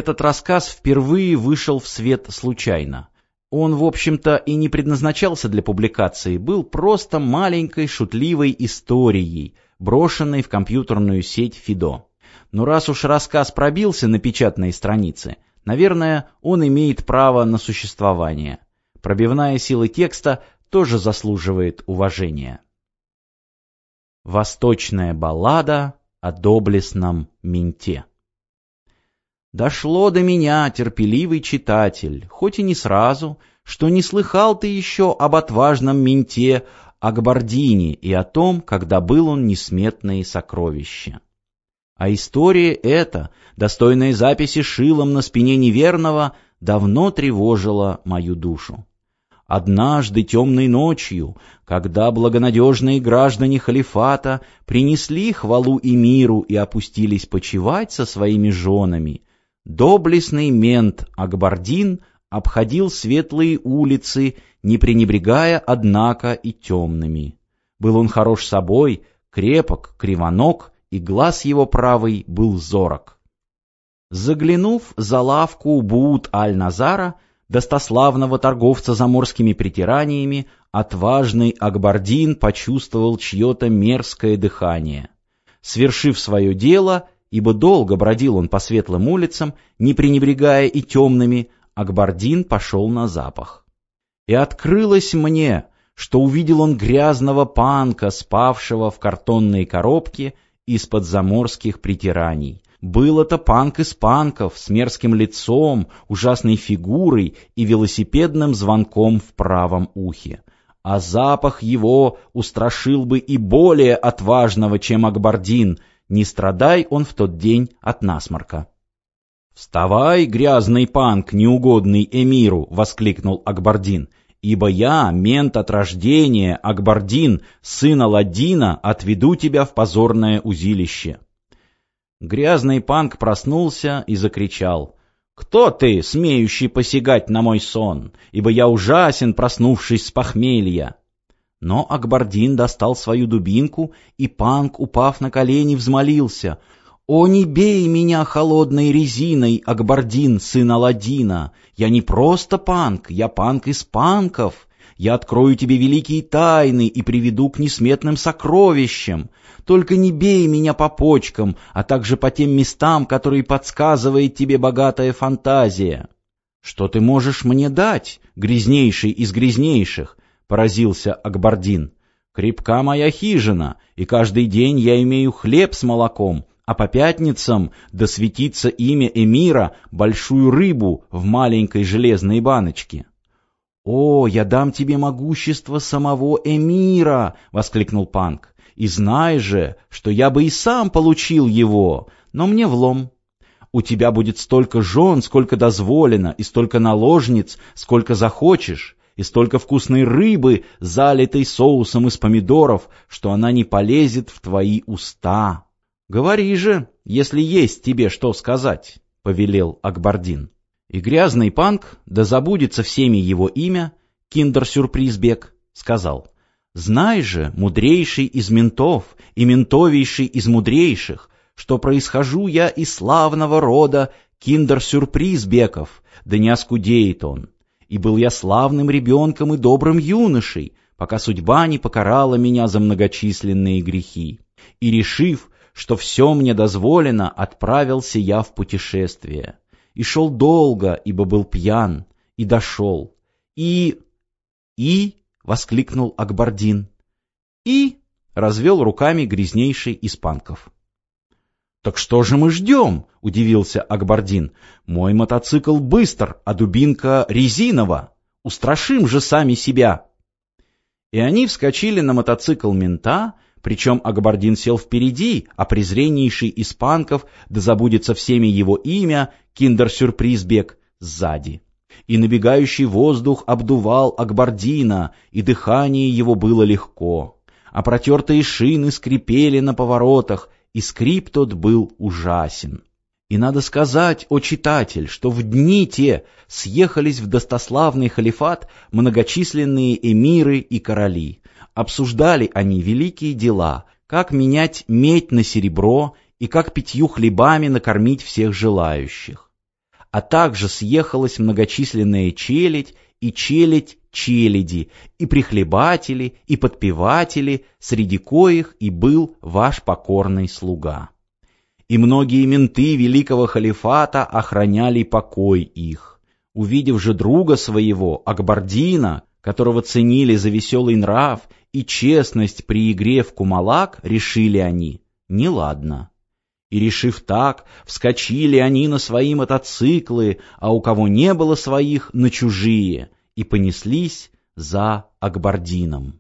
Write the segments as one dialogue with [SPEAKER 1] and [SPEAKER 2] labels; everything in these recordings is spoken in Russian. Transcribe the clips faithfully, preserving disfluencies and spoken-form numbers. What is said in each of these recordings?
[SPEAKER 1] Этот рассказ впервые вышел в свет случайно. Он, в общем-то, и не предназначался для публикации, был просто маленькой шутливой историей, брошенной в компьютерную сеть Фидо. Но раз уж рассказ пробился на печатные страницы, наверное, он имеет право на существование. Пробивная сила текста тоже заслуживает уважения. Восточная баллада о доблестном менте. Дошло до меня, терпеливый читатель, хоть и не сразу, что не слыхал ты еще об отважном менте Акбардине и о том, как добыл он несметные сокровища. А история эта, достойная записи шилом на спине неверного, давно тревожила мою душу. Однажды темной ночью, когда благонадежные граждане халифата принесли хвалу эмиру и опустились почивать со своими женами, доблестный мент Акбардин обходил светлые улицы, не пренебрегая, однако, и темными. Был он хорош собой, крепок, кривоног, и глаз его правый был зорок. Заглянув за лавку Буут-аль-Назара, достославного торговца заморскими притираниями, отважный Акбардин почувствовал чье-то мерзкое дыхание. Свершив свое дело, ибо долго бродил он по светлым улицам, не пренебрегая и темными, Акбардин пошел на запах. И открылось мне, что увидел он грязного панка, спавшего в картонной коробке из-под заморских притираний. Был это панк из панков, с мерзким лицом, ужасной фигурой и велосипедным звонком в правом ухе. А запах его устрашил бы и более отважного, чем Акбардин, не страдай он в тот день от насморка. «Вставай, грязный панк, неугодный эмиру!» — воскликнул Акбардин. «Ибо я, мент от рождения, Акбардин, сын Аладдина, отведу тебя в позорное узилище». Грязный панк проснулся и закричал: «Кто ты, смеющий посягать на мой сон? Ибо я ужасен, проснувшись с похмелья». Но Акбардин достал свою дубинку, и панк, упав на колени, взмолился: «О, не бей меня холодной резиной, Акбардин, сын Аладдина! Я не просто панк, я панк из панков! Я открою тебе великие тайны и приведу к несметным сокровищам! Только не бей меня по почкам, а также по тем местам, которые подсказывает тебе богатая фантазия». «Что ты можешь мне дать, грязнейший из грязнейших?» — поразился Акбардин. «Крепка моя хижина, и каждый день я имею хлеб с молоком, а по пятницам да светится имя эмира, большую рыбу в маленькой железной баночке». «О, я дам тебе могущество самого эмира!» — воскликнул панк. «И знай же, что я бы и сам получил его, но мне влом. У тебя будет столько жен, сколько дозволено, и столько наложниц, сколько захочешь, и столько вкусной рыбы, залитой соусом из помидоров, что она не полезет в твои уста». «Говори же, если есть тебе что сказать», — повелел Акбардин. И грязный панк, да забудется всеми его имя, Киндер-Сюрпризбек, сказал: «Знай же, мудрейший из ментов и ментовейший из мудрейших, что происхожу я из славного рода Киндер-Сюрпризбеков, да не оскудеет он. И был я славным ребенком и добрым юношей, пока судьба не покарала меня за многочисленные грехи. И, решив, что все мне дозволено, отправился я в путешествие. И шел долго, ибо был пьян, и дошел. И... и... — воскликнул Акбардин. «И...» — развел руками грязнейший из панков. «Так что же мы ждем?» — удивился Акбардин. «Мой мотоцикл быстр, а дубинка резинова. Устрашим же сами себя!» И они вскочили на мотоцикл мента, причем Акбардин сел впереди, а презреннейший из панков, да забудется всеми его имя, Киндер-Сюрпризбек, сзади. И набегающий воздух обдувал Акбардина, и дыхание его было легко, а протертые шины скрипели на поворотах, и скрип тот был ужасен. И надо сказать, о читатель, что в дни те съехались в достославный халифат многочисленные эмиры и короли. Обсуждали они великие дела, как менять медь на серебро и как пятью хлебами накормить всех желающих. а также съехалась многочисленная челядь и челядь челяди, и прихлебатели, и подпеватели, среди коих и был ваш покорный слуга. И многие менты великого халифата охраняли покой их. Увидев же друга своего, Акбардина, которого ценили за веселый нрав и честность при игре в кумалак, решили они: неладно. И, решив так, вскочили они на свои мотоциклы, а у кого не было своих, на чужие, и понеслись за Акбардином.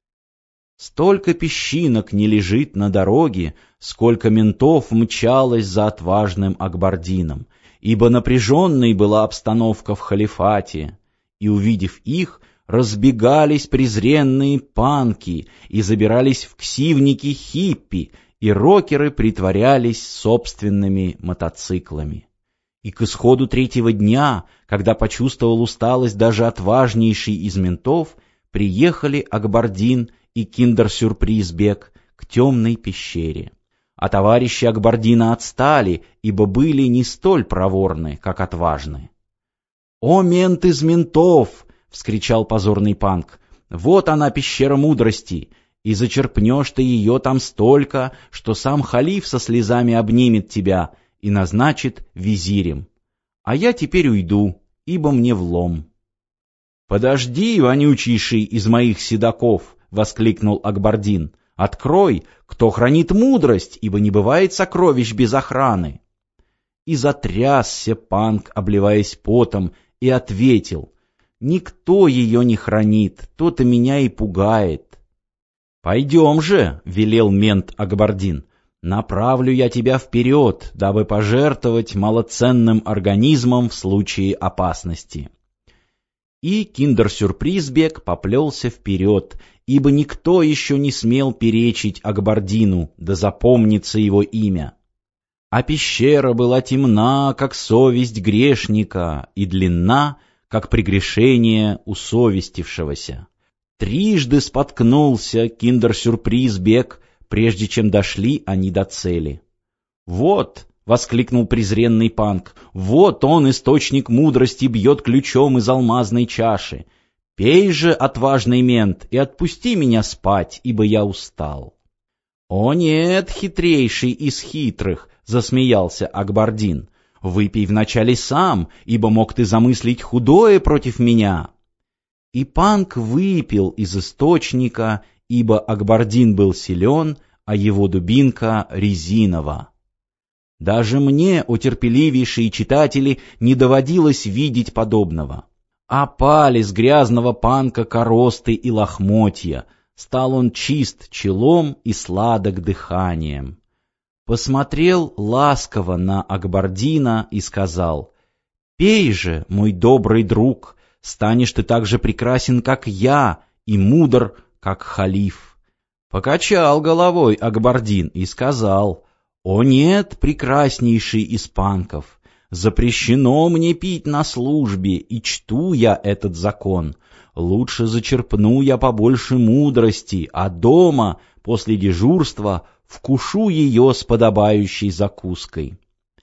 [SPEAKER 1] Столько песчинок не лежит на дороге, сколько ментов мчалось за отважным Акбардином, ибо напряженной была обстановка в халифате, и, увидев их, разбегались презренные панки и забирались в ксивники хиппи, и рокеры притворялись собственными мотоциклами. И к исходу третьего дня, когда почувствовал усталость даже отважнейший из ментов, приехали Акбардин и Киндер-Сюрприз-бек к темной пещере. А товарищи Акбардина отстали, ибо были не столь проворны, как отважны. «О, мент из ментов!» — вскричал позорный панк. «Вот она, пещера мудрости, и зачерпнешь ты ее там столько, что сам халиф со слезами обнимет тебя и назначит визирем. А я теперь уйду, ибо мне влом». «Подожди, вонючийший из моих седаков!» — воскликнул Акбардин. «Открой, кто хранит мудрость, ибо не бывает сокровищ без охраны». И затрясся панк, обливаясь потом, и ответил: «Никто ее не хранит, то-то меня и пугает». «Пойдем же», — велел мент Акбардин, — «направлю я тебя вперед, дабы пожертвовать малоценным организмом в случае опасности». И Киндер-Сюрприз-бек поплелся вперед, ибо никто еще не смел перечить Акбардину, да запомнится его имя. А пещера была темна, как совесть грешника, и длинна, как прегрешение усовестившегося. Трижды споткнулся Киндер-Сюрприз-бек, прежде чем дошли они до цели. «Вот!» — воскликнул презренный панк. «Вот он, источник мудрости, бьет ключом из алмазной чаши. Пей же, отважный мент, и отпусти меня спать, ибо я устал». «О нет, хитрейший из хитрых!» — засмеялся Акбардин. «Выпей вначале сам, ибо мог ты замыслить худое против меня». И панк выпил из источника, ибо Акбардин был силен, а его дубинка резинова. Даже мне, о терпеливейшие читатели, не доводилось видеть подобного. Опали с грязного панка коросты и лохмотья, стал он чист челом и сладок дыханием. Посмотрел ласково на Акбардина и сказал: «Пей же, мой добрый друг, станешь ты так же прекрасен, как я, и мудр, как халиф». Покачал головой Акбардин и сказал: «О нет, прекраснейший из панков, запрещено мне пить на службе, и чту я этот закон. Лучше зачерпну я побольше мудрости, а дома, после дежурства, вкушу ее с подобающей закуской».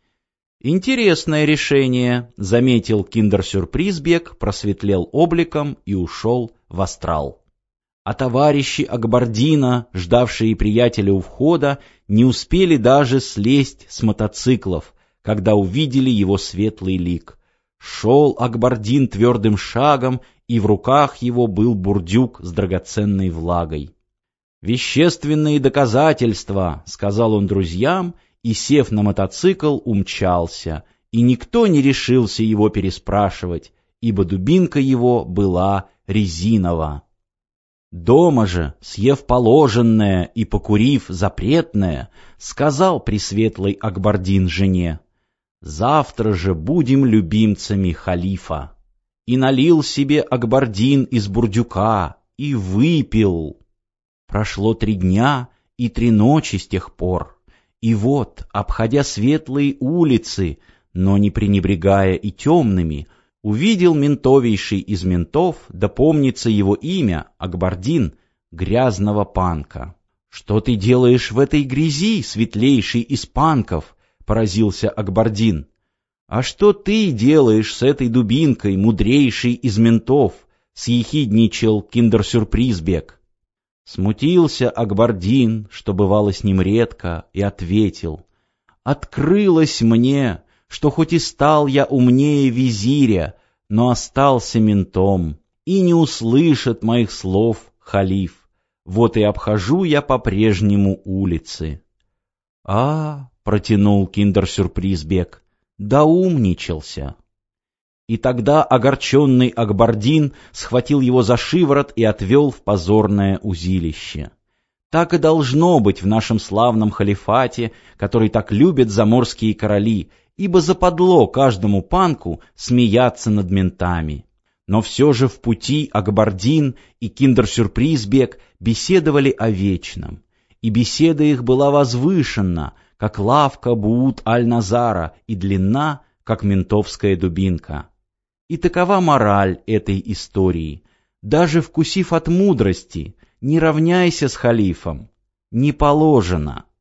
[SPEAKER 1] «Интересное решение», — заметил Киндер-Сюрприз-бек, просветлел обликом и ушел в астрал. А товарищи Акбардина, ждавшие приятеля у входа, не успели даже слезть с мотоциклов, когда увидели его светлый лик. Шел Акбардин твердым шагом, и в руках его был бурдюк с драгоценной влагой. «Вещественные доказательства», — сказал он друзьям, и, сев на мотоцикл, умчался, и никто не решился его переспрашивать, ибо дубинка его была резинова. Дома же, съев положенное и покурив запретное, сказал пресветлый Акбардин жене: «Завтра же будем любимцами халифа». И налил себе Акбардин из бурдюка и выпил. Прошло три дня и три ночи с тех пор, и вот, обходя светлые улицы, но не пренебрегая и темными, увидел ментовейший из ментов, да помнится его имя, Акбардин, грязного панка. «Что ты делаешь в этой грязи, светлейший из панков?» — поразился Акбардин. «А что ты делаешь с этой дубинкой, мудрейший из ментов?» — съехидничал киндер-сюрпризбек. Смутился Акбардин, что бывало с ним редко, и ответил: «Открылось мне, что хоть и стал я умнее визиря, но остался ментом, и не услышит моих слов халиф. Вот и обхожу я по-прежнему улицы». «А, — протянул киндер-сюрпризбек, — да умничался». И тогда огорченный Акбардин схватил его за шиворот и отвел в позорное узилище. Так и должно быть в нашем славном халифате, который так любят заморские короли, ибо западло каждому панку смеяться над ментами. Но все же в пути Акбардин и киндер-сюрпризбек беседовали о вечном, и беседа их была возвышенна, как лавка Буут-аль-Назара, и длинна, как ментовская дубинка. И такова мораль этой истории: даже вкусив от мудрости, не равняйся с халифом, не положено.